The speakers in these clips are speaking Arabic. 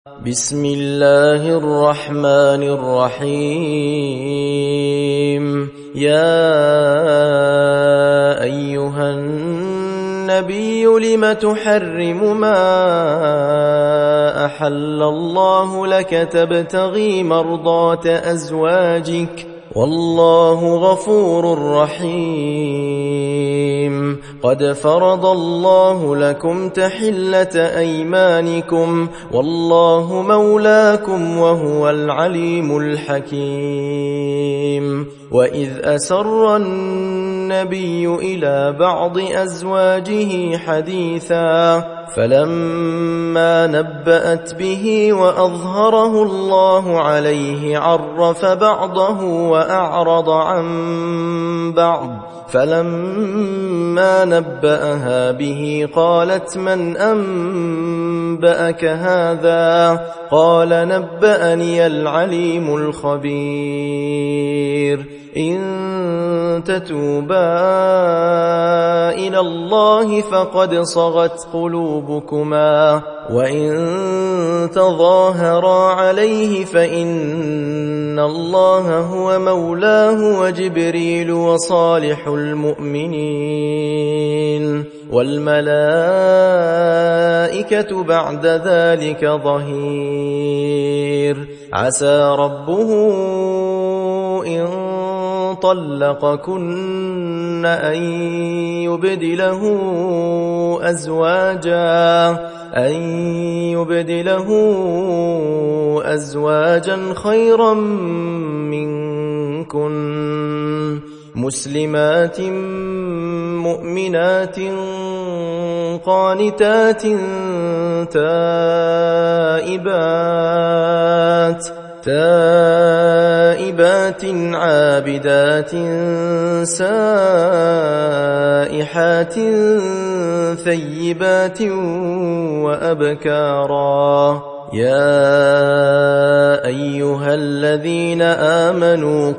بسم الله الرحمن الرحيم. يا أيها النبي لم تحرم ما أحل الله لك تبتغي مرضات أزواجك والله غفور رحيم. قد فرض الله لكم تحلة أيمانكم والله مولاكم وهو العليم الحكيم. وإذ أسر النبي إلى بعض أزواجه حديثا فلما نبأت به وأظهره الله عليه عرف بعضه وأعرض عن بعض فلما نبأها به قالت من أنبأك هذا؟ قال نبأني العليم الخبير. إن تتوبا إلى الله فقد صغت قلوبكما وإن تظاهرا عليه فإن الله هو مولاه وجبريل وصالح المؤمنين والملائكة بعد ذلك ظهير. عسى ربه إن طلقكن أن يبدله أزواجا خيرا منكن مسلمات مؤمنات قانتات تائبات عابدات سائحات ثيبات وأبكارا. يا أيها الذين آمنوا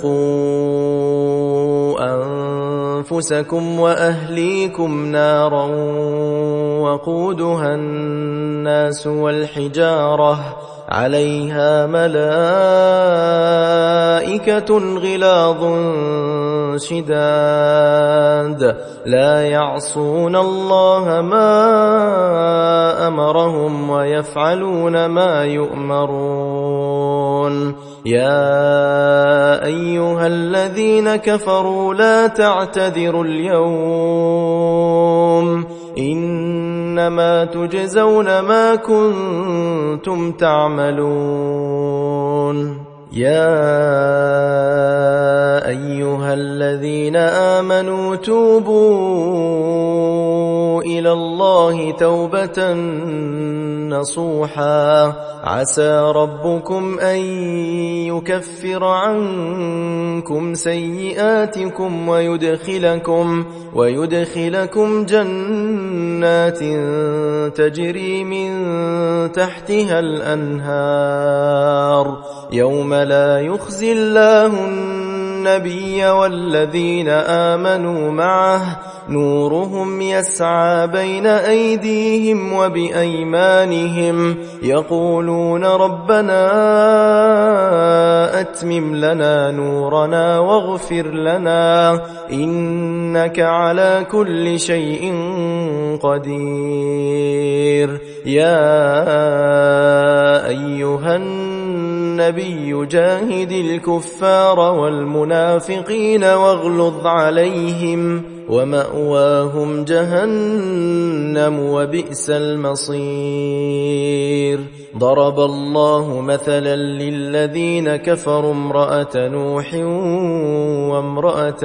قوا أنفسكم وأهليكم نارا وقودها الناس والحجارة عليها ملائكة غلاظ شداد لا يعصون الله ما أمرهم ويفعلون ما يؤمرون. يا أيها الذين كفروا لا تعتذروا اليوم إنما تجزون ما كنتم تعملون. يا أيها الذين آمنوا توبوا إلى الله توبة نصوحا عسى ربكم أن يكفر عنكم سيئاتكم ويدخلكم جنات تجري من تحتها الأنهار يوم لا يخزي الله النبي والذين آمنوا معه نورهم يسعى بين أيديهم وبأيمانهم يقولون ربنا أتمم لنا نورنا واغفر لنا إنك على كل شيء قدير. يا أيها النبي جاهد الكفار والمنافقين واغلظ عليهم ومأواهم جهنم وبئس المصير. ضرب الله مثلا للذين كفروا امرأة نوح وامرأة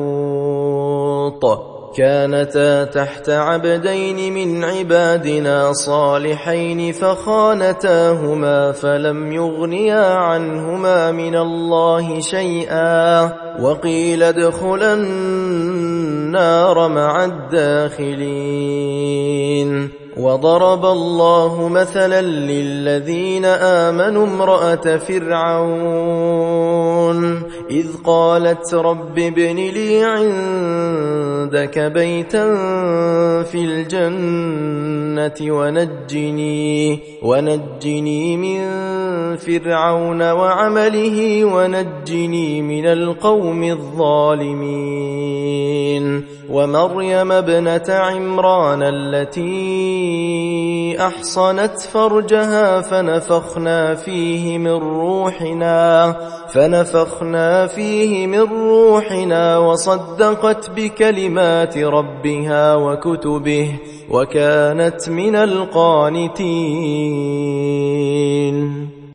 لوط كانتا تحت عبدين من عبادنا صالحين فخانتاهما فلم يغنيا عنهما من الله شيئا وقيل ادخلا النار مع الداخلين. وضرب الله مثلا للذين آمنوا امرأة فرعون إذ قالت رب ابن لي عندك بيتا في الجنة ونجني من فرعون وعمله ونجني من القوم الظالمين ومريم ابنة عمران التي أحصنت فرجها فنفخنا فيه من روحنا وصدقت بكلمات ربها وكتبه وكانت من القانتين